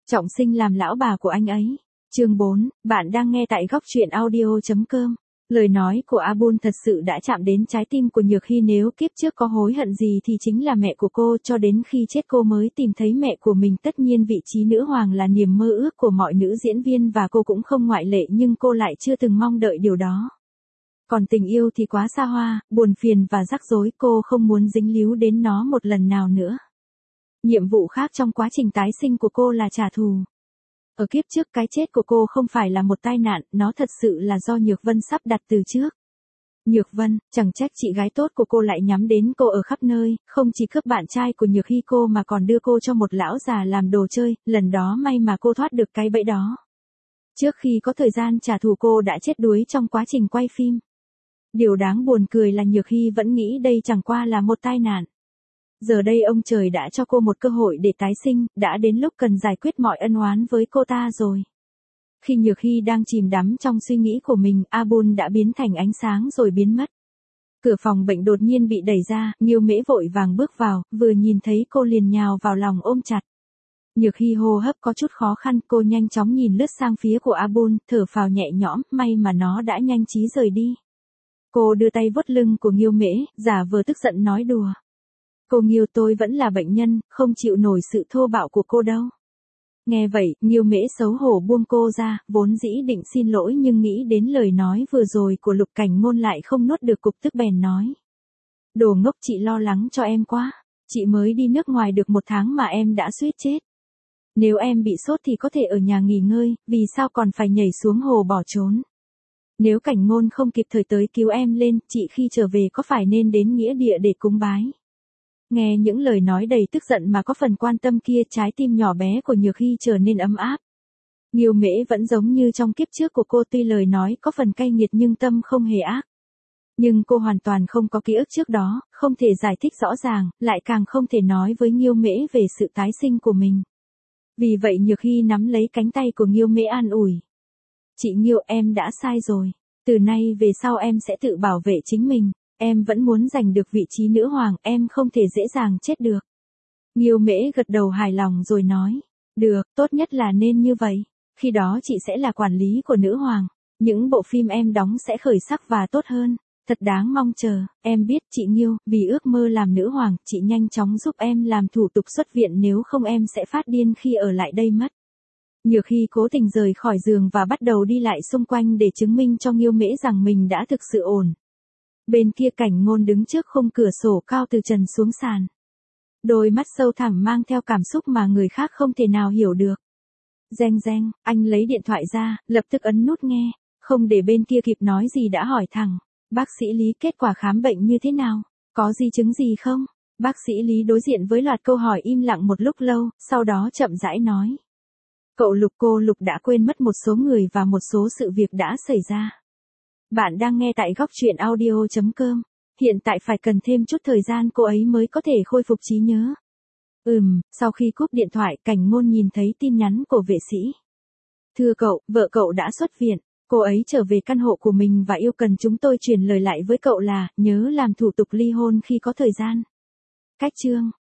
Trọng sinh làm lão bà của anh ấy. Chương 4, bạn đang nghe tại góc truyện audio.com. Lời nói của Abul thật sự đã chạm đến trái tim của Nhược Hy, nếu kiếp trước có hối hận gì thì chính là mẹ của cô, cho đến khi chết cô mới tìm thấy mẹ của mình. Tất nhiên vị trí nữ hoàng là niềm mơ ước của mọi nữ diễn viên và cô cũng không ngoại lệ, nhưng cô lại chưa từng mong đợi điều đó. Còn tình yêu thì quá xa hoa, buồn phiền và rắc rối, cô không muốn dính líu đến nó một lần nào nữa. Nhiệm vụ khác trong quá trình tái sinh của cô là trả thù. Ở kiếp trước cái chết của cô không phải là một tai nạn, nó thật sự là do Nhược Vân sắp đặt từ trước. Nhược Vân, chẳng trách chị gái tốt của cô lại nhắm đến cô ở khắp nơi, không chỉ cướp bạn trai của Nhược Hy cô mà còn đưa cô cho một lão già làm đồ chơi, lần đó may mà cô thoát được cái bẫy đó. Trước khi có thời gian trả thù cô đã chết đuối trong quá trình quay phim. Điều đáng buồn cười là Nhược Hy vẫn nghĩ đây chẳng qua là một tai nạn. Giờ đây ông trời đã cho cô một cơ hội để tái sinh, đã đến lúc cần giải quyết mọi ân oán với cô ta rồi. Khi Nhược Hy đang chìm đắm trong suy nghĩ của mình, Abul đã biến thành ánh sáng rồi biến mất. Cửa phòng bệnh đột nhiên bị đẩy ra, Nghiêu Mễ vội vàng bước vào, vừa nhìn thấy cô liền nhào vào lòng ôm chặt. Nhược Hy hô hấp có chút khó khăn, cô nhanh chóng nhìn lướt sang phía của Abul, thở phào nhẹ nhõm, may mà nó đã nhanh trí rời đi. Cô đưa tay vuốt lưng của Nghiêu Mễ, giả vờ tức giận nói đùa. Cô Nghiêu, tôi vẫn là bệnh nhân, không chịu nổi sự thô bạo của cô đâu. Nghe vậy, Nghiêu Mễ xấu hổ buông cô ra, vốn dĩ định xin lỗi nhưng nghĩ đến lời nói vừa rồi của Lục Cảnh Ngôn lại không nuốt được cục tức bèn nói. Đồ ngốc, chị lo lắng cho em quá. Chị mới đi nước ngoài được 1 tháng mà em đã suýt chết. Nếu em bị sốt thì có thể ở nhà nghỉ ngơi, vì sao còn phải nhảy xuống hồ bỏ trốn. Nếu Cảnh Ngôn không kịp thời tới cứu em lên, chị khi trở về có phải nên đến nghĩa địa để cúng bái. Nghe những lời nói đầy tức giận mà có phần quan tâm kia, trái tim nhỏ bé của Nhược Hy trở nên ấm áp. Nghiêu Mễ vẫn giống như trong kiếp trước của cô, tuy lời nói có phần cay nghiệt nhưng tâm không hề ác. Nhưng cô hoàn toàn không có ký ức trước đó, không thể giải thích rõ ràng, lại càng không thể nói với Nghiêu Mễ về sự tái sinh của mình. Vì vậy Nhược Hy nắm lấy cánh tay của Nghiêu Mễ an ủi. Chị Nghiêu, em đã sai rồi. Từ nay về sau em sẽ tự bảo vệ chính mình. Em vẫn muốn giành được vị trí nữ hoàng, em không thể dễ dàng chết được. Nghiêu Mễ gật đầu hài lòng rồi nói. Được, tốt nhất là nên như vậy. Khi đó chị sẽ là quản lý của nữ hoàng. Những bộ phim em đóng sẽ khởi sắc và tốt hơn. Thật đáng mong chờ. Em biết chị Nghiêu, vì ước mơ làm nữ hoàng, chị nhanh chóng giúp em làm thủ tục xuất viện, nếu không em sẽ phát điên khi ở lại đây mất. Nhược Hy cố tình rời khỏi giường và bắt đầu đi lại xung quanh để chứng minh cho Nghiêu Mễ rằng mình đã thực sự ổn. Bên kia Cảnh Ngôn đứng trước khung cửa sổ cao từ trần xuống sàn. Đôi mắt sâu thẳm mang theo cảm xúc mà người khác không thể nào hiểu được. Reng reng, anh lấy điện thoại ra, lập tức ấn nút nghe, không để bên kia kịp nói gì đã hỏi thẳng. Bác sĩ Lý, kết quả khám bệnh như thế nào? Có di chứng gì không? Bác sĩ Lý đối diện với loạt câu hỏi im lặng một lúc lâu, sau đó chậm rãi nói. Cậu Lục, cô Lục đã quên mất một số người và một số sự việc đã xảy ra. Bạn đang nghe tại góc truyện audio.com. Hiện tại phải cần thêm chút thời gian cô ấy mới có thể khôi phục trí nhớ. Sau khi cúp điện thoại, Cảnh Ngôn nhìn thấy tin nhắn của vệ sĩ. Thưa cậu, vợ cậu đã xuất viện. Cô ấy trở về căn hộ của mình và yêu cần chúng tôi truyền lời lại với cậu là, nhớ làm thủ tục ly hôn khi có thời gian. Cách chương.